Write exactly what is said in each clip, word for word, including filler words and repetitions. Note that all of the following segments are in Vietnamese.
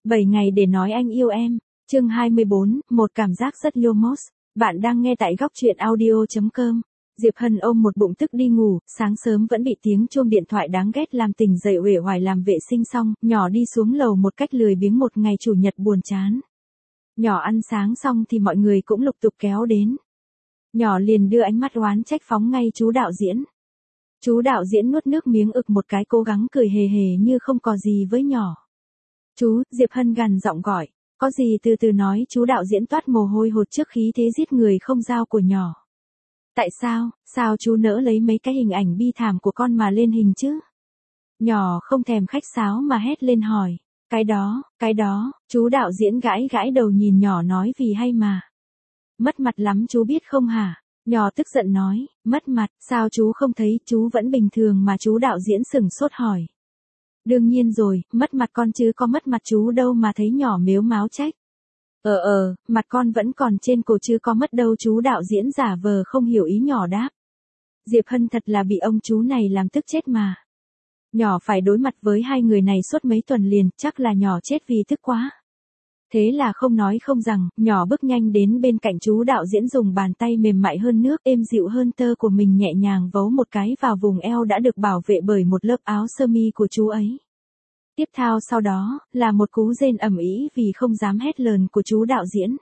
bảy ngày để nói anh yêu em. Chương hai mươi bốn, một cảm giác rất Lumos. Bạn đang nghe tại góc truyện audio chấm com. Diệp Hân ôm một bụng tức đi ngủ, sáng sớm vẫn bị tiếng chuông điện thoại đáng ghét làm tỉnh dậy, uể oải làm vệ sinh xong, nhỏ đi xuống lầu một cách lười biếng, một ngày chủ nhật buồn chán. Nhỏ ăn sáng xong thì mọi người cũng lục tục kéo đến. Nhỏ liền đưa ánh mắt oán trách phóng ngay chú đạo diễn. Chú đạo diễn nuốt nước miếng ực một cái, cố gắng cười hề hề như không có gì với nhỏ. Chú, Diệp Hân gằn giọng gọi. Có gì từ từ nói. Chú đạo diễn toát mồ hôi hột trước khí thế giết người không dao của nhỏ. Tại sao, sao chú nỡ lấy mấy cái hình ảnh bi thảm của con mà lên hình chứ? Nhỏ không thèm khách sáo mà hét lên hỏi. Cái đó, cái đó, chú đạo diễn gãi gãi đầu nhìn nhỏ nói vì hay mà. Mất mặt lắm chú biết không hả? Nhỏ tức giận nói, mất mặt, sao chú không thấy, chú vẫn bình thường mà. Chú đạo diễn sửng sốt hỏi. Đương nhiên rồi, mất mặt con chứ có mất mặt chú đâu mà. Thấy nhỏ mếu máo trách. Ờ ờ, mặt con vẫn còn trên cổ chứ có mất đâu. Chú đạo diễn giả vờ không hiểu ý nhỏ đáp. Diệp Hân thật là bị ông chú này làm tức chết mà. Nhỏ phải đối mặt với hai người này suốt mấy tuần liền, chắc là nhỏ chết vì tức quá. Thế là không nói không rằng, nhỏ bước nhanh đến bên cạnh chú đạo diễn, dùng bàn tay mềm mại hơn nước, êm dịu hơn tơ của mình, nhẹ nhàng vấu một cái vào vùng eo đã được bảo vệ bởi một lớp áo sơ mi của chú ấy. Tiếp theo sau đó, là một cú rên ầm ĩ vì không dám hét lớn của chú đạo diễn.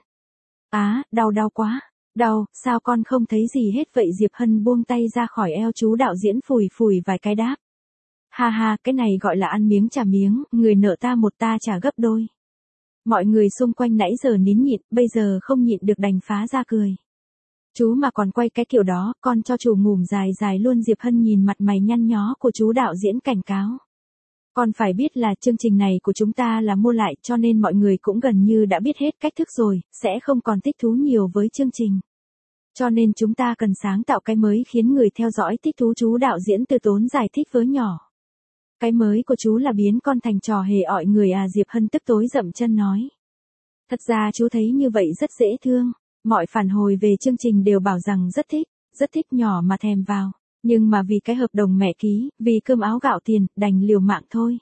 Á, à, đau đau quá, đau, sao con không thấy gì hết vậy? Diệp Hân buông tay ra khỏi eo chú đạo diễn, phủi phủi vài cái đáp. Ha ha, cái này gọi là ăn miếng trả miếng, người nợ ta một ta trả gấp đôi. Mọi người xung quanh nãy giờ nín nhịn, bây giờ không nhịn được đành phá ra cười. Chú mà còn quay cái kiểu đó, con cho chủ ngủm dài dài luôn. Diệp Hân nhìn mặt mày nhăn nhó của chú đạo diễn cảnh cáo. Con phải biết là chương trình này của chúng ta là mua lại, cho nên mọi người cũng gần như đã biết hết cách thức rồi, sẽ không còn thích thú nhiều với chương trình. Cho nên chúng ta cần sáng tạo cái mới khiến người theo dõi thích thú. Chú đạo diễn từ tốn giải thích với nhỏ. Cái mới của chú là biến con thành trò hề ọi người à? Diệp Hân tức tối dậm chân nói. Thật ra chú thấy như vậy rất dễ thương. Mọi phản hồi về chương trình đều bảo rằng rất thích, rất thích. Nhỏ mà thèm vào. Nhưng mà vì cái hợp đồng mẹ ký, vì cơm áo gạo tiền, đành liều mạng thôi.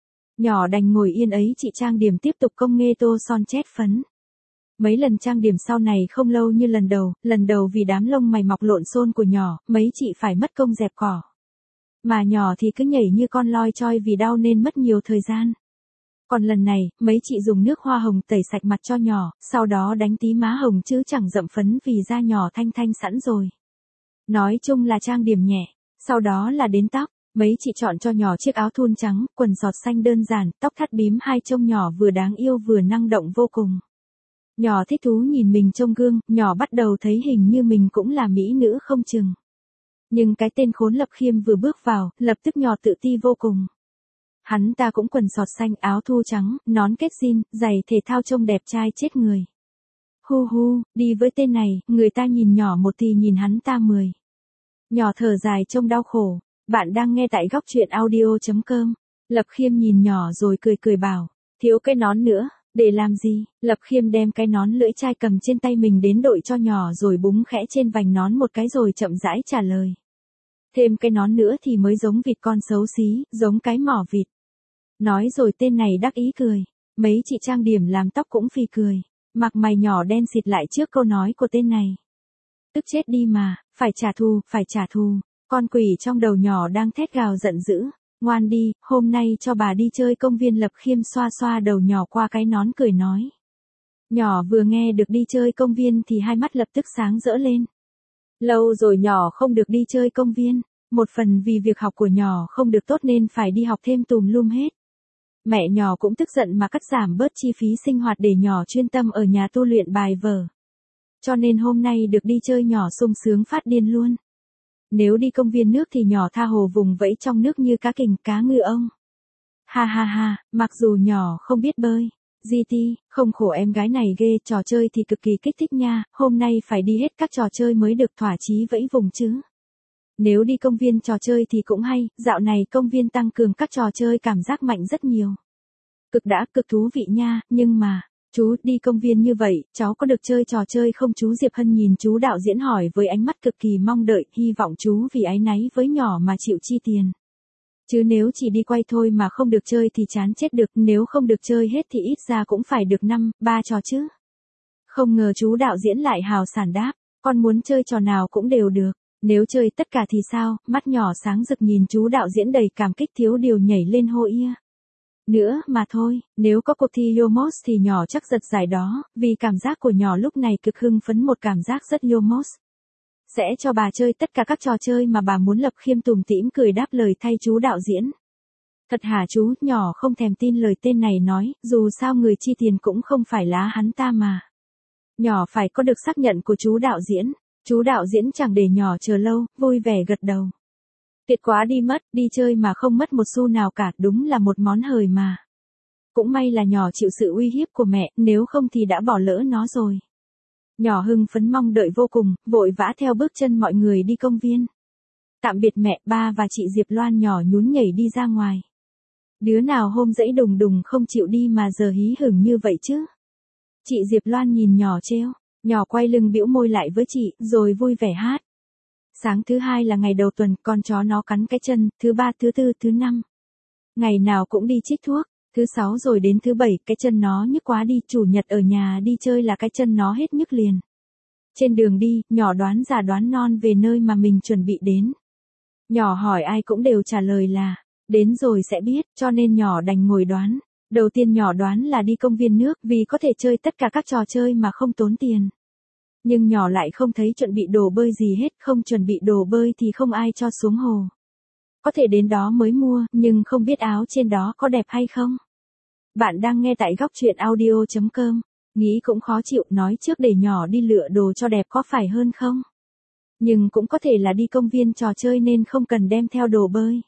Nhỏ đành ngồi yên ấy chị trang điểm tiếp tục công nghệ tô son chét phấn. Mấy lần trang điểm sau này không lâu như lần đầu, lần đầu vì đám lông mày mọc lộn xôn của nhỏ, mấy chị phải mất công dẹp cỏ. Mà nhỏ thì cứ nhảy như con loi choi vì đau nên mất nhiều thời gian. Còn lần này, mấy chị dùng nước hoa hồng tẩy sạch mặt cho nhỏ, sau đó đánh tí má hồng chứ chẳng dậm phấn vì da nhỏ thanh thanh sẵn rồi. Nói chung là trang điểm nhẹ, sau đó là đến tóc. Mấy chị chọn cho nhỏ chiếc áo thun trắng, quần giọt xanh đơn giản, tóc thắt bím hai, trông nhỏ vừa đáng yêu vừa năng động vô cùng. Nhỏ thích thú nhìn mình trong gương, nhỏ bắt đầu thấy hình như mình cũng là mỹ nữ không chừng. Nhưng cái tên khốn Lập Khiêm vừa bước vào, lập tức nhỏ tự ti vô cùng. Hắn ta cũng quần sọt xanh, áo thu trắng, nón kết jean, giày thể thao trông đẹp trai chết người. Hu hu, đi với tên này, người ta nhìn nhỏ một thì nhìn hắn ta mười. Nhỏ thở dài trông đau khổ. Bạn đang nghe tại góc truyện audio chấm com. Lập Khiêm nhìn nhỏ rồi cười cười bảo. Thiếu cái nón nữa, để làm gì? Lập Khiêm đem cái nón lưỡi chai cầm trên tay mình đến đội cho nhỏ rồi búng khẽ trên vành nón một cái rồi chậm rãi trả lời. Thêm cái nón nữa thì mới giống vịt con xấu xí, giống cái mỏ vịt. Nói rồi tên này đắc ý cười. Mấy chị trang điểm làm tóc cũng phì cười. Mặt mày nhỏ đen xịt lại trước câu nói của tên này. Tức chết đi mà, phải trả thù, phải trả thù. Con quỷ trong đầu nhỏ đang thét gào giận dữ. Ngoan đi, hôm nay cho bà đi chơi công viên. Lập Khiêm xoa xoa đầu nhỏ qua cái nón cười nói. Nhỏ vừa nghe được đi chơi công viên thì hai mắt lập tức sáng rỡ lên. Lâu rồi nhỏ không được đi chơi công viên. Một phần vì việc học của nhỏ không được tốt nên phải đi học thêm tùm lum hết. Mẹ nhỏ cũng tức giận mà cắt giảm bớt chi phí sinh hoạt để nhỏ chuyên tâm ở nhà tu luyện bài vở. Cho nên hôm nay được đi chơi nhỏ sung sướng phát điên luôn. Nếu đi công viên nước thì nhỏ tha hồ vùng vẫy trong nước như cá kình, cá ngư ông. Ha ha ha, mặc dù nhỏ không biết bơi. giê tê, không khổ em gái này ghê, trò chơi thì cực kỳ kích thích nha, hôm nay phải đi hết các trò chơi mới được thỏa chí vẫy vùng chứ. Nếu đi công viên trò chơi thì cũng hay, dạo này công viên tăng cường các trò chơi cảm giác mạnh rất nhiều. Cực đã, cực thú vị nha, nhưng mà, chú, đi công viên như vậy, cháu có được chơi trò chơi không chú? Diệp Hân nhìn chú đạo diễn hỏi với ánh mắt cực kỳ mong đợi, hy vọng chú vì áy náy với nhỏ mà chịu chi tiền. Chứ nếu chỉ đi quay thôi mà không được chơi thì chán chết được, nếu không được chơi hết thì ít ra cũng phải được năm, ba trò chứ. Không ngờ chú đạo diễn lại hào sảng đáp, con muốn chơi trò nào cũng đều được, nếu chơi tất cả thì sao, mắt nhỏ sáng rực nhìn chú đạo diễn đầy cảm kích thiếu điều nhảy lên hô ia. Nữa mà thôi, nếu có cuộc thi Yomos thì nhỏ chắc giật giải đó, vì cảm giác của nhỏ lúc này cực hưng phấn, một cảm giác rất Yomos. Sẽ cho bà chơi tất cả các trò chơi mà bà muốn. Lập Khiêm tủm tỉm cười đáp lời thay chú đạo diễn. Thật hả chú? Nhỏ không thèm tin lời tên này nói, dù sao người chi tiền cũng không phải lá hắn ta mà. Nhỏ phải có được xác nhận của chú đạo diễn. Chú đạo diễn chẳng để nhỏ chờ lâu, vui vẻ gật đầu. Tuyệt quá đi mất, đi chơi mà không mất một xu nào cả, đúng là một món hời mà. Cũng may là nhỏ chịu sự uy hiếp của mẹ, nếu không thì đã bỏ lỡ nó rồi. Nhỏ hưng phấn mong đợi vô cùng, vội vã theo bước chân mọi người đi công viên. Tạm biệt mẹ, ba và chị Diệp Loan, nhỏ nhún nhảy đi ra ngoài. Đứa nào hôm dẫy đùng đùng không chịu đi mà giờ hí hửng như vậy chứ? Chị Diệp Loan nhìn nhỏ trêu, nhỏ quay lưng bĩu môi lại với chị, rồi vui vẻ hát. Sáng thứ hai là ngày đầu tuần, con chó nó cắn cái chân, thứ ba, thứ tư, thứ năm. Ngày nào cũng đi chích thuốc, thứ sáu rồi đến thứ bảy, cái chân nó nhức quá đi, chủ nhật ở nhà đi chơi là cái chân nó hết nhức liền. Trên đường đi, nhỏ đoán già đoán non về nơi mà mình chuẩn bị đến. Nhỏ hỏi ai cũng đều trả lời là, đến rồi sẽ biết, cho nên nhỏ đành ngồi đoán. Đầu tiên nhỏ đoán là đi công viên nước vì có thể chơi tất cả các trò chơi mà không tốn tiền. Nhưng nhỏ lại không thấy chuẩn bị đồ bơi gì hết, không chuẩn bị đồ bơi thì không ai cho xuống hồ. Có thể đến đó mới mua, nhưng không biết áo trên đó có đẹp hay không. Bạn đang nghe tại góc truyện audio chấm com, nghĩ cũng khó chịu, nói trước để nhỏ đi lựa đồ cho đẹp có phải hơn không? Nhưng cũng có thể là đi công viên trò chơi nên không cần đem theo đồ bơi.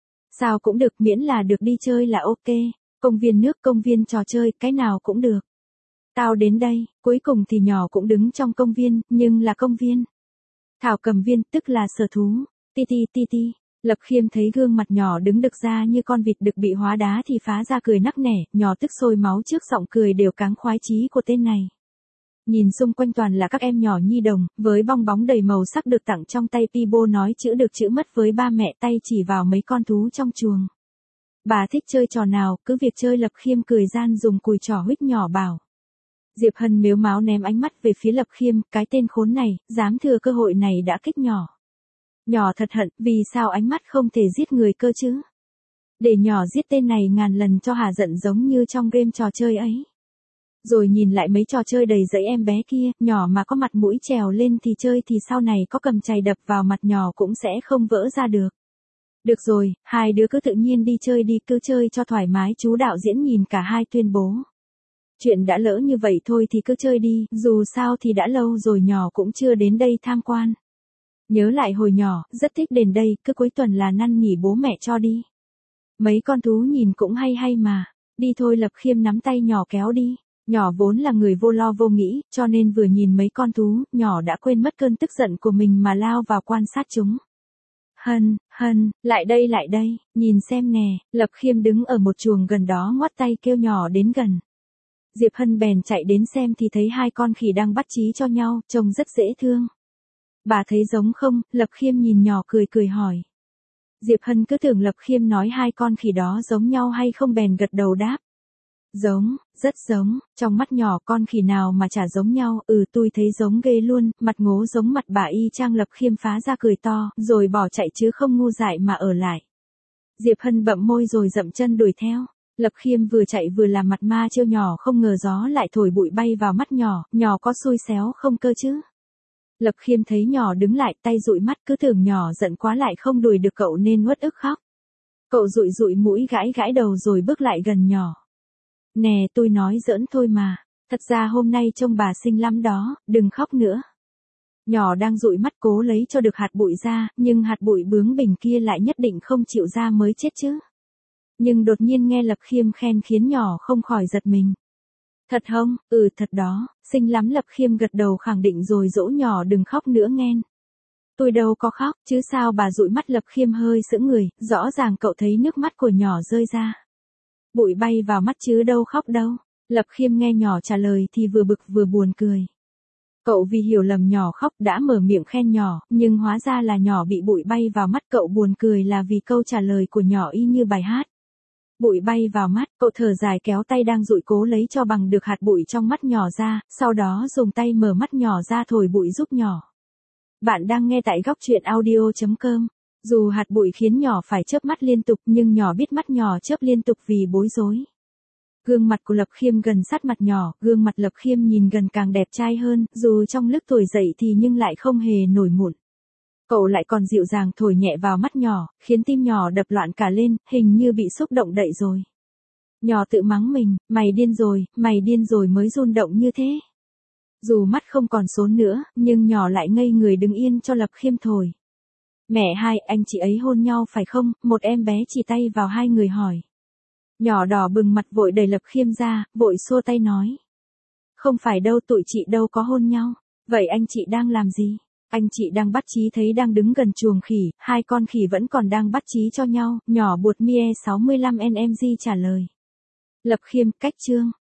Sao cũng được, miễn là được đi chơi là ok, công viên nước, công viên trò chơi, cái nào cũng được. Tao đến đây, cuối cùng thì nhỏ cũng đứng trong công viên, nhưng là công viên thảo cầm viên, tức là sở thú. Ti ti ti ti, Lập Khiêm thấy gương mặt nhỏ đứng đực ra như con vịt đực bị hóa đá thì phá ra cười nắc nẻ, nhỏ tức sôi máu trước giọng cười đều cáng khoái chí của tên này. Nhìn xung quanh toàn là các em nhỏ nhi đồng, với bong bóng đầy màu sắc được tặng trong tay, Pibo nói chữ được chữ mất với ba mẹ, tay chỉ vào mấy con thú trong chuồng. Bà thích chơi trò nào, cứ việc chơi. Lập Khiêm cười gian dùng cùi trỏ huých nhỏ bảo. Diệp Hân mếu máo ném ánh mắt về phía Lập Khiêm, cái tên khốn này, dám thừa cơ hội này đã kích nhỏ. Nhỏ thật hận, vì sao ánh mắt không thể giết người cơ chứ? Để nhỏ giết tên này ngàn lần cho hà giận giống như trong game trò chơi ấy. Rồi nhìn lại mấy trò chơi đầy dẫy em bé kia, nhỏ mà có mặt mũi trèo lên thì chơi thì sau này có cầm chày đập vào mặt nhỏ cũng sẽ không vỡ ra được. Được rồi, hai đứa cứ tự nhiên đi chơi đi, cứ chơi cho thoải mái. Chú đạo diễn nhìn cả hai tuyên bố. Chuyện đã lỡ như vậy thôi thì cứ chơi đi, dù sao thì đã lâu rồi nhỏ cũng chưa đến đây tham quan. Nhớ lại hồi nhỏ, rất thích đến đây, cứ cuối tuần là năn nỉ bố mẹ cho đi. Mấy con thú nhìn cũng hay hay mà, đi thôi. Lập Khiêm nắm tay nhỏ kéo đi. Nhỏ vốn là người vô lo vô nghĩ, cho nên vừa nhìn mấy con thú, nhỏ đã quên mất cơn tức giận của mình mà lao vào quan sát chúng. Hân, Hân, lại đây lại đây, nhìn xem nè. Lập Khiêm đứng ở một chuồng gần đó ngoắt tay kêu nhỏ đến gần. Diệp Hân bèn chạy đến xem thì thấy hai con khỉ đang bắt chí cho nhau, trông rất dễ thương. Bà thấy giống không? Lập Khiêm nhìn nhỏ cười cười hỏi. Diệp Hân cứ tưởng Lập Khiêm nói hai con khỉ đó giống nhau hay không bèn gật đầu đáp. Giống, rất giống, trong mắt nhỏ con khỉ nào mà chả giống nhau, ừ tôi thấy giống ghê luôn, mặt ngố giống mặt bà y chang. Lập Khiêm phá ra cười to, rồi bỏ chạy chứ không ngu dại mà ở lại. Diệp Hân bậm môi rồi dậm chân đuổi theo. Lập Khiêm vừa chạy vừa làm mặt ma trêu nhỏ, không ngờ gió lại thổi bụi bay vào mắt nhỏ, nhỏ có xui xéo không cơ chứ. Lập Khiêm thấy nhỏ đứng lại, tay dụi mắt, cứ tưởng nhỏ giận quá lại không đuổi được cậu nên uất ức khóc. Cậu dụi dụi mũi gãi gãi đầu rồi bước lại gần nhỏ. Nè tôi nói giỡn thôi mà, thật ra hôm nay trông bà xinh lắm đó, đừng khóc nữa. Nhỏ đang dụi mắt cố lấy cho được hạt bụi ra, nhưng hạt bụi bướng bỉnh kia lại nhất định không chịu ra mới chết chứ. Nhưng đột nhiên nghe Lập Khiêm khen khiến nhỏ không khỏi giật mình. Thật không? Ừ thật đó, xinh lắm. Lập Khiêm gật đầu khẳng định rồi dỗ nhỏ đừng khóc nữa nghen. Tôi đâu có khóc, chứ sao bà dụi mắt. Lập Khiêm hơi sững người, rõ ràng cậu thấy nước mắt của nhỏ rơi ra. Bụi bay vào mắt chứ đâu khóc đâu. Lập Khiêm nghe nhỏ trả lời thì vừa bực vừa buồn cười. Cậu vì hiểu lầm nhỏ khóc đã mở miệng khen nhỏ, nhưng hóa ra là nhỏ bị bụi bay vào mắt. Cậu buồn cười là vì câu trả lời của nhỏ y như bài hát. Bụi bay vào mắt, cậu thở dài kéo tay đang dụi cố lấy cho bằng được hạt bụi trong mắt nhỏ ra, sau đó dùng tay mở mắt nhỏ ra thổi bụi giúp nhỏ. Bạn đang nghe tại góc truyện audio chấm com. Dù hạt bụi khiến nhỏ phải chớp mắt liên tục nhưng nhỏ biết mắt nhỏ chớp liên tục vì bối rối. Gương mặt của Lập Khiêm gần sát mặt nhỏ, gương mặt Lập Khiêm nhìn gần càng đẹp trai hơn, dù trong lúc tuổi dậy thì nhưng lại không hề nổi mụn. Cậu lại còn dịu dàng thổi nhẹ vào mắt nhỏ, khiến tim nhỏ đập loạn cả lên, hình như bị xúc động đậy rồi. Nhỏ tự mắng mình, mày điên rồi, mày điên rồi mới run động như thế. Dù mắt không còn sốn nữa, nhưng nhỏ lại ngây người đứng yên cho Lập Khiêm thổi. Mẹ hai, anh chị ấy hôn nhau phải không? Một em bé chỉ tay vào hai người hỏi. Nhỏ đỏ bừng mặt vội đẩy Lập Khiêm ra, vội xua tay nói. Không phải đâu, tụi chị đâu có hôn nhau. Vậy anh chị đang làm gì? Anh chị đang bắt chí, thấy đang đứng gần chuồng khỉ, hai con khỉ vẫn còn đang bắt chí cho nhau. Nhỏ buột mie sáu mươi lăm en em gi trả lời. Lập Khiêm, cách chương.